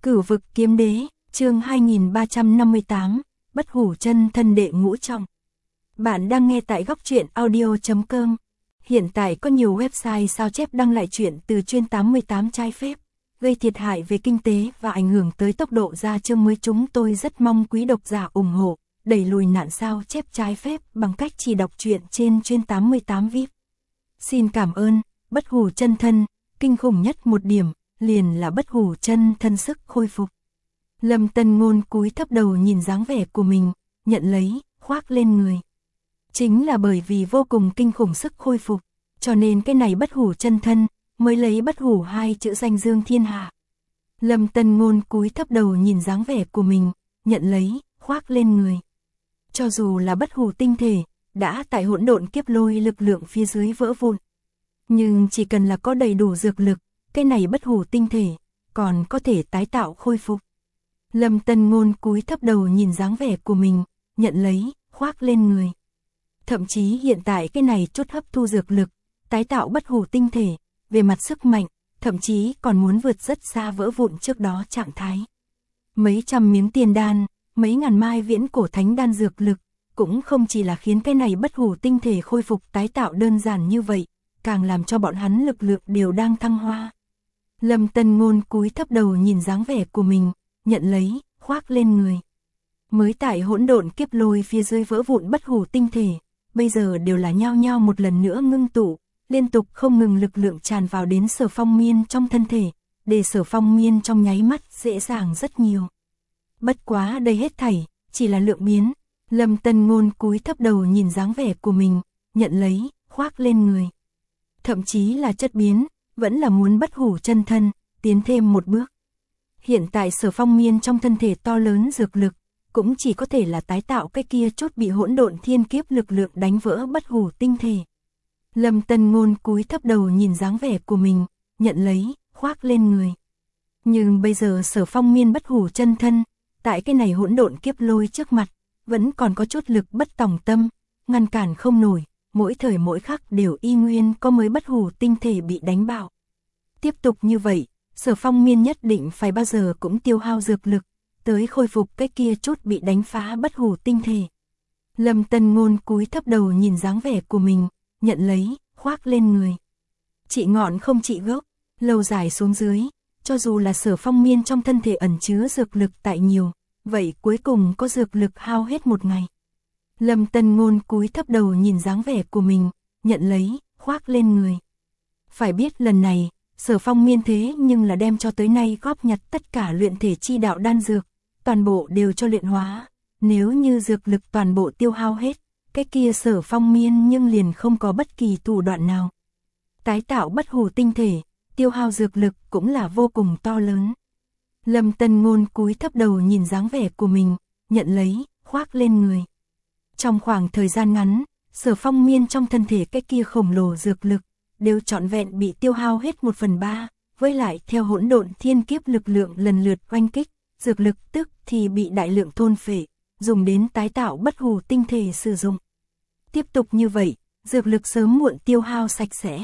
Cửu vực kiếm đế, chương 2358, bất hủ chân thân đệ ngũ trọng. Bạn đang nghe tại góc truyện audio.com. Hiện tại có nhiều website sao chép đăng lại truyện từ chuyên 88 trái phép, gây thiệt hại về kinh tế và ảnh hưởng tới tốc độ ra chương mới. Chúng tôi rất mong quý độc giả ủng hộ, đẩy lùi nạn sao chép trái phép bằng cách chỉ đọc truyện trên chuyên 88 VIP. Xin cảm ơn. Bất hủ chân thân, kinh khủng nhất một điểm, liền là bất hủ chân thân sức khôi phục. Lâm Tân Ngôn cúi thấp đầu nhìn dáng vẻ của mình, nhận lấy, khoác lên người. Chính là bởi vì vô cùng kinh khủng sức khôi phục, cho nên cái này bất hủ chân thân, mới lấy bất hủ hai chữ danh dương thiên hạ. Lâm Tân Ngôn cúi thấp đầu nhìn dáng vẻ của mình, nhận lấy, khoác lên người. Cho dù là bất hủ tinh thể, đã tại hỗn độn kiếp lôi lực lượng phía dưới vỡ vụn. Nhưng chỉ cần là có đầy đủ dược lực, cái này bất hủ tinh thể, còn có thể tái tạo khôi phục. Lâm Tân Ngôn cúi thấp đầu nhìn dáng vẻ của mình, nhận lấy, khoác lên người. Thậm chí hiện tại cái này chút hấp thu dược lực, tái tạo bất hủ tinh thể, về mặt sức mạnh, thậm chí còn muốn vượt rất xa vỡ vụn trước đó trạng thái. Mấy trăm miếng tiền đan, mấy ngàn mai viễn cổ thánh đan dược lực, cũng không chỉ là khiến cái này bất hủ tinh thể khôi phục tái tạo đơn giản như vậy, càng làm cho bọn hắn lực lượng đều đang thăng hoa. Lâm Tân Ngôn cúi thấp đầu nhìn dáng vẻ của mình, nhận lấy, khoác lên người. Mới tại hỗn độn kiếp lôi phía dưới vỡ vụn bất hủ tinh thể, bây giờ đều là nhao nhao một lần nữa ngưng tụ, liên tục không ngừng lực lượng tràn vào đến Sở Phong Miên trong thân thể, để Sở Phong Miên trong nháy mắt dễ dàng rất nhiều. Bất quá đây hết thảy, chỉ là lượng biến. Lâm Tân Ngôn cúi thấp đầu nhìn dáng vẻ của mình, nhận lấy, khoác lên người. Thậm chí là chất biến, vẫn là muốn bất hủ chân thân, tiến thêm một bước. Hiện tại Sở Phong Miên trong thân thể to lớn dược lực, cũng chỉ có thể là tái tạo cái kia chút bị hỗn độn thiên kiếp lực lượng đánh vỡ bất hủ tinh thể. Lâm Tân Ngôn cúi thấp đầu nhìn dáng vẻ của mình, nhận lấy, khoác lên người. Nhưng bây giờ Sở Phong Miên bất hủ chân thân, tại cái này hỗn độn kiếp lôi trước mặt, vẫn còn có chút lực bất tòng tâm, ngăn cản không nổi, mỗi thời mỗi khắc đều y nguyên có mới bất hủ tinh thể bị đánh bạo. Tiếp tục như vậy, Sở Phong Miên nhất định phải bao giờ cũng tiêu hao dược lực, tới khôi phục cái kia chút bị đánh phá bất hủ tinh thể. Lâm Tân Ngôn cúi thấp đầu nhìn dáng vẻ của mình, nhận lấy, khoác lên người. Trị ngọn không trị gốc, lâu dài xuống dưới, cho dù là Sở Phong Miên trong thân thể ẩn chứa dược lực tại nhiều, vậy cuối cùng có dược lực hao hết một ngày. Lâm Tân Ngôn cúi thấp đầu nhìn dáng vẻ của mình, nhận lấy, khoác lên người. Phải biết lần này, Sở Phong Miên thế nhưng là đem cho tới nay góp nhặt tất cả luyện thể chi đạo đan dược, toàn bộ đều cho luyện hóa. Nếu như dược lực toàn bộ tiêu hao hết, cái kia Sở Phong Miên nhưng liền không có bất kỳ thủ đoạn nào. Tái tạo bất hủ tinh thể, tiêu hao dược lực cũng là vô cùng to lớn. Lâm Tân Ngôn cúi thấp đầu nhìn dáng vẻ của mình, nhận lấy, khoác lên người. Trong khoảng thời gian ngắn, Sở Phong Miên trong thân thể cái kia khổng lồ dược lực, đều trọn vẹn bị tiêu hao hết 1/3, với lại theo hỗn độn thiên kiếp lực lượng lần lượt oanh kích, dược lực tức thì bị đại lượng thôn phệ, dùng đến tái tạo bất hủ tinh thể sử dụng. Tiếp tục như vậy, dược lực sớm muộn tiêu hao sạch sẽ.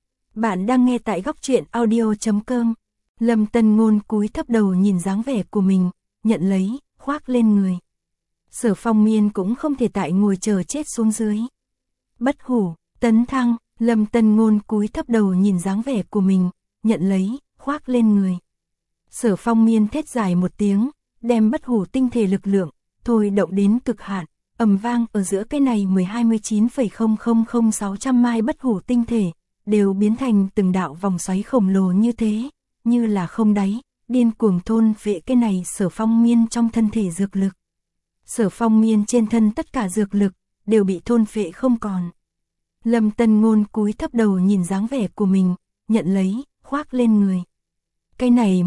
Bạn đang nghe tại góc truyện audio.com. Lâm Tân Ngôn cúi thấp đầu nhìn dáng vẻ của mình, nhận lấy, khoác lên người. Sở Phong Miên cũng không thể tại ngồi chờ chết xuống dưới. Bất hủ, tấn thăng. Lâm Tân Ngôn cúi thấp đầu nhìn dáng vẻ của mình, nhận lấy, khoác lên người. Sở Phong Miên thét dài một tiếng, đem bất hủ tinh thể lực lượng, thôi động đến cực hạn, ầm vang ở giữa cái này 12.900.600 mai bất hủ tinh thể, đều biến thành từng đạo vòng xoáy khổng lồ như thế, như là không đáy, điên cuồng thôn phệ cái này Sở Phong Miên trong thân thể dược lực. Sở Phong Miên trên thân tất cả dược lực, đều bị thôn phệ không còn. Lâm Tân Ngôn cúi thấp đầu nhìn dáng vẻ của mình, nhận lấy, khoác lên người. Cái này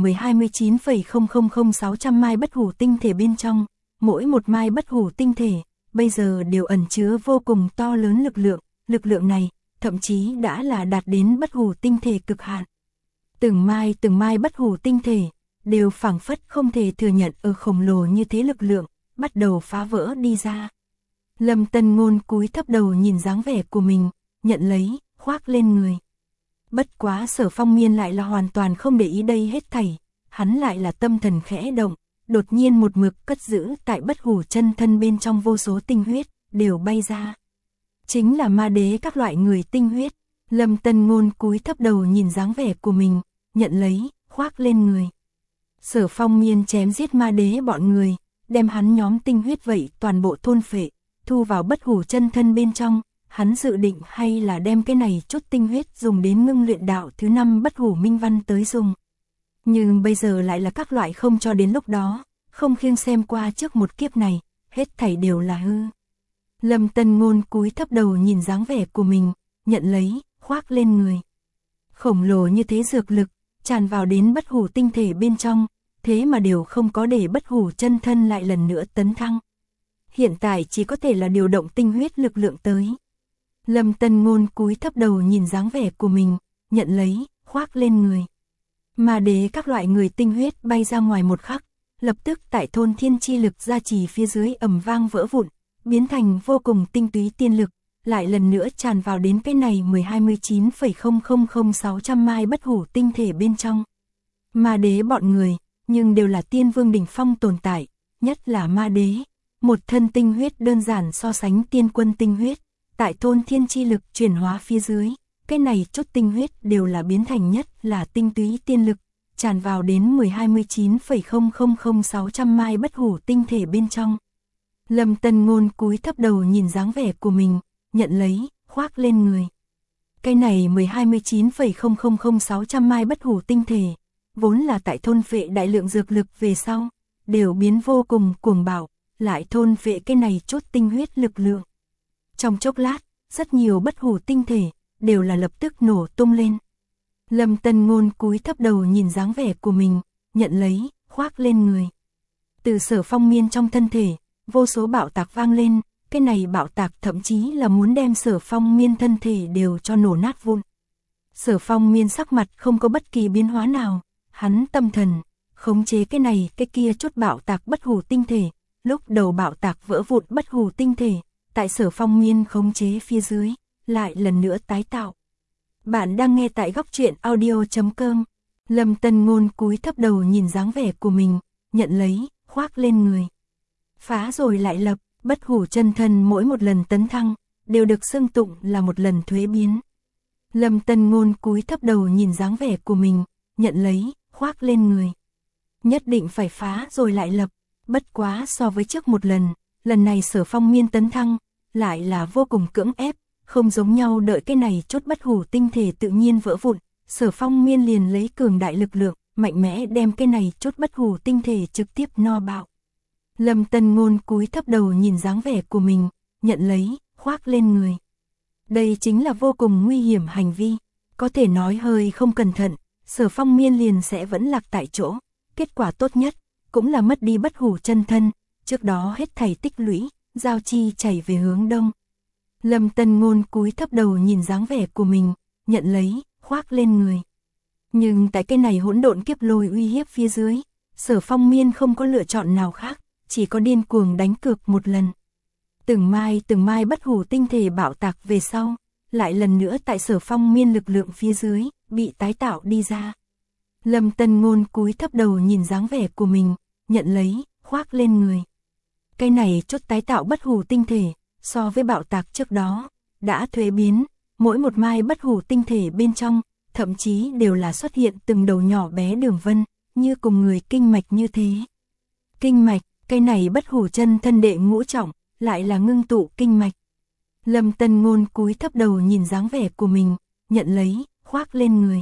12.900.600 mai bất hủ tinh thể bên trong, mỗi một mai bất hủ tinh thể, bây giờ đều ẩn chứa vô cùng to lớn lực lượng này, thậm chí đã là đạt đến bất hủ tinh thể cực hạn. Từng mai bất hủ tinh thể, đều phảng phất không thể thừa nhận ở khổng lồ như thế lực lượng, bắt đầu phá vỡ đi ra. Lâm Tân Ngôn cúi thấp đầu nhìn dáng vẻ của mình, nhận lấy, khoác lên người. Bất quá Sở Phong Miên lại là hoàn toàn không để ý đây hết thảy, hắn lại là tâm thần khẽ động, đột nhiên một mực cất giữ tại bất hủ chân thân bên trong vô số tinh huyết, đều bay ra. Chính là ma đế các loại người tinh huyết. Lâm Tân Ngôn cúi thấp đầu nhìn dáng vẻ của mình, nhận lấy, khoác lên người. Sở Phong Miên chém giết ma đế bọn người, đem hắn nhóm tinh huyết vậy toàn bộ thôn phệ, thu vào bất hủ chân thân bên trong. Hắn dự định hay là đem cái này chút tinh huyết dùng đến ngưng luyện đạo thứ 5 bất hủ minh văn tới dùng. Nhưng bây giờ lại là các loại không cho đến lúc đó, không khiêng xem qua trước một kiếp này, hết thảy đều là hư. Lâm Tân Ngôn cúi thấp đầu nhìn dáng vẻ của mình, nhận lấy, khoác lên người. Khổng lồ như thế dược lực, tràn vào đến bất hủ tinh thể bên trong, thế mà đều không có để bất hủ chân thân lại lần nữa tấn thăng. Hiện tại chỉ có thể là điều động tinh huyết lực lượng tới. Lâm Tân Ngôn cúi thấp đầu nhìn dáng vẻ của mình, nhận lấy, khoác lên người. Ma đế các loại người tinh huyết bay ra ngoài một khắc, lập tức tại thôn thiên chi lực gia trì phía dưới ầm vang vỡ vụn, biến thành vô cùng tinh túy tiên lực, lại lần nữa tràn vào đến cái này 12.600 mai bất hủ tinh thể bên trong. Ma đế bọn người, nhưng đều là tiên vương đỉnh phong tồn tại, nhất là ma đế, một thân tinh huyết đơn giản so sánh tiên quân tinh huyết, tại thôn thiên chi lực chuyển hóa phía dưới, cái này chút tinh huyết đều là biến thành nhất là tinh túy tiên lực, tràn vào đến 12.600 mai bất hủ tinh thể bên trong. Lâm Tân Ngôn cúi thấp đầu nhìn dáng vẻ của mình, nhận lấy, khoác lên người. Cái này 12.600 mai bất hủ tinh thể, vốn là tại thôn phệ đại lượng dược lực về sau, đều biến vô cùng cuồng bạo, lại thôn phệ cái này chút tinh huyết lực lượng. Trong chốc lát, rất nhiều bất hủ tinh thể, đều là lập tức nổ tung lên. Lâm Tân Ngôn cúi thấp đầu nhìn dáng vẻ của mình, nhận lấy, khoác lên người. Từ Sở Phong Miên trong thân thể, vô số bạo tạc vang lên, cái này bạo tạc thậm chí là muốn đem Sở Phong Miên thân thể đều cho nổ nát vụn. Sở Phong Miên sắc mặt không có bất kỳ biến hóa nào, hắn tâm thần, khống chế cái này cái kia chút bạo tạc bất hủ tinh thể, lúc đầu bạo tạc vỡ vụn bất hủ tinh thể, tại Sở Phong Miên khống chế phía dưới, lại lần nữa tái tạo. Bạn đang nghe tại góc truyện audio.com. Lâm Tân Ngôn cúi thấp đầu nhìn dáng vẻ của mình, nhận lấy, khoác lên người. Phá rồi lại lập, bất hủ chân thân mỗi một lần tấn thăng, đều được xưng tụng là một lần thuế biến. Lâm Tân Ngôn cúi thấp đầu nhìn dáng vẻ của mình, nhận lấy, khoác lên người. Nhất định phải phá rồi lại lập, bất quá so với trước một lần này Sở Phong Miên tấn thăng, lại là vô cùng cưỡng ép, không giống nhau. Đợi cái này chút bất hủ tinh thể tự nhiên vỡ vụn, Sở Phong Miên liền lấy cường đại lực lượng, mạnh mẽ đem cái này chút bất hủ tinh thể trực tiếp no bạo. Lâm Tân Ngôn cúi thấp đầu nhìn dáng vẻ của mình, nhận lấy, khoác lên người. Đây chính là vô cùng nguy hiểm hành vi, có thể nói hơi không cẩn thận, Sở Phong Miên liền sẽ vẫn lạc tại chỗ, kết quả tốt nhất, cũng là mất đi bất hủ chân thân, trước đó hết thảy tích lũy, giao chi chảy về hướng đông. Lâm Tân Ngôn cúi thấp đầu nhìn dáng vẻ của mình, nhận lấy, khoác lên người. Nhưng tại cái này hỗn độn kiếp lôi uy hiếp phía dưới, Sở Phong Miên không có lựa chọn nào khác, chỉ có điên cuồng đánh cược một lần. Từng mai bất hủ tinh thể bạo tạc về sau, lại lần nữa tại Sở Phong Miên lực lượng phía dưới, bị tái tạo đi ra. Lâm Tân Ngôn cúi thấp đầu nhìn dáng vẻ của mình, nhận lấy, khoác lên người. Cái này chút tái tạo bất hủ tinh thể, so với bạo tạc trước đó, đã thuế biến, mỗi một mai bất hủ tinh thể bên trong, thậm chí đều là xuất hiện từng đầu nhỏ bé đường vân, như cùng người kinh mạch như thế. Kinh mạch, cái này bất hủ chân thân đệ ngũ trọng, lại là ngưng tụ kinh mạch. Lâm Tân Ngôn cúi thấp đầu nhìn dáng vẻ của mình, nhận lấy, khoác lên người.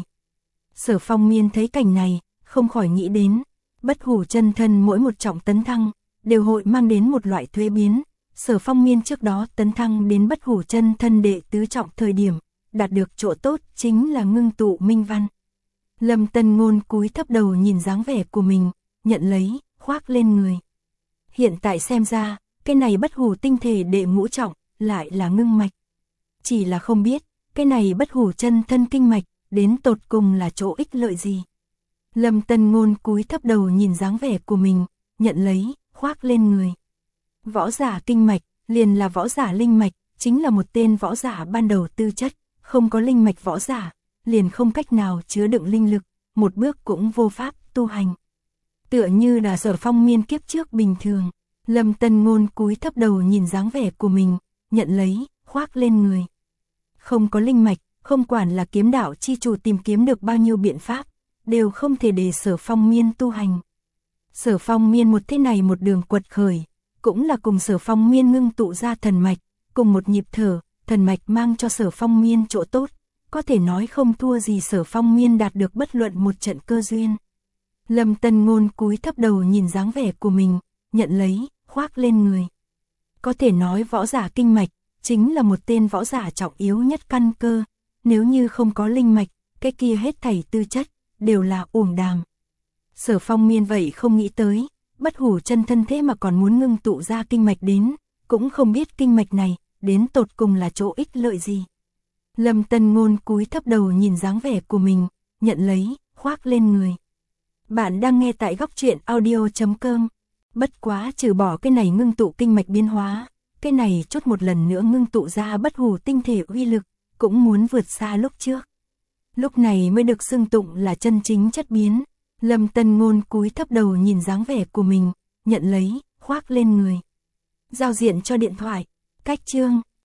Sở Phong Miên thấy cảnh này, không khỏi nghĩ đến, bất hủ chân thân mỗi một trọng tấn thăng, đều hội mang đến một loại thuế biến. Sở Phong Miên trước đó tấn thăng đến bất hủ chân thân đệ tứ trọng thời điểm, đạt được chỗ tốt chính là ngưng tụ minh văn. Lâm Tân Ngôn cúi thấp đầu nhìn dáng vẻ của mình, nhận lấy, khoác lên người. Hiện tại xem ra, cái này bất hủ tinh thể đệ ngũ trọng, lại là ngưng mạch. Chỉ là không biết, cái này bất hủ chân thân kinh mạch, đến tột cùng là chỗ ích lợi gì. Lâm Tân Ngôn cúi thấp đầu nhìn dáng vẻ của mình, nhận lấy, khoác lên người. Võ giả kinh mạch, liền là võ giả linh mạch, chính là một tên võ giả ban đầu tư chất, không có linh mạch võ giả, liền không cách nào chứa đựng linh lực, một bước cũng vô pháp tu hành. Tựa như là Sở Phong Miên kiếp trước bình thường, Lâm Tân Ngôn cúi thấp đầu nhìn dáng vẻ của mình, nhận lấy, khoác lên người. Không có linh mạch, không quản là kiếm đạo chi chủ tìm kiếm được bao nhiêu biện pháp, đều không thể để Sở Phong Miên tu hành. Sở Phong Miên một thế này một đường quật khởi, cũng là cùng Sở Phong Miên ngưng tụ ra thần mạch, cùng một nhịp thở, thần mạch mang cho Sở Phong Miên chỗ tốt, có thể nói không thua gì Sở Phong Miên đạt được bất luận một trận cơ duyên. Lâm Tân Ngôn cúi thấp đầu nhìn dáng vẻ của mình, nhận lấy, khoác lên người. Có thể nói võ giả kinh mạch, chính là một tên võ giả trọng yếu nhất căn cơ, nếu như không có linh mạch, cái kia hết thảy tư chất, đều là uổng đàm. Sở Phong Miên vậy không nghĩ tới, Bất Hủ Chân Thân thế mà còn muốn ngưng tụ ra kinh mạch đến, cũng không biết kinh mạch này, đến tột cùng là chỗ ích lợi gì. Lâm Tân Ngôn cúi thấp đầu nhìn dáng vẻ của mình, nhận lấy, khoác lên người. Bạn đang nghe tại góc truyện audio.com. Bất quá trừ bỏ cái này ngưng tụ kinh mạch biến hóa, cái này chốt một lần nữa ngưng tụ ra bất hủ tinh thể uy lực, cũng muốn vượt xa lúc trước. Lúc này mới được xưng tụng là chân chính chất biến. Lâm Tân Ngôn cúi thấp đầu nhìn dáng vẻ của mình, nhận lấy, khoác lên người. Giao diện cho điện thoại, cách chương.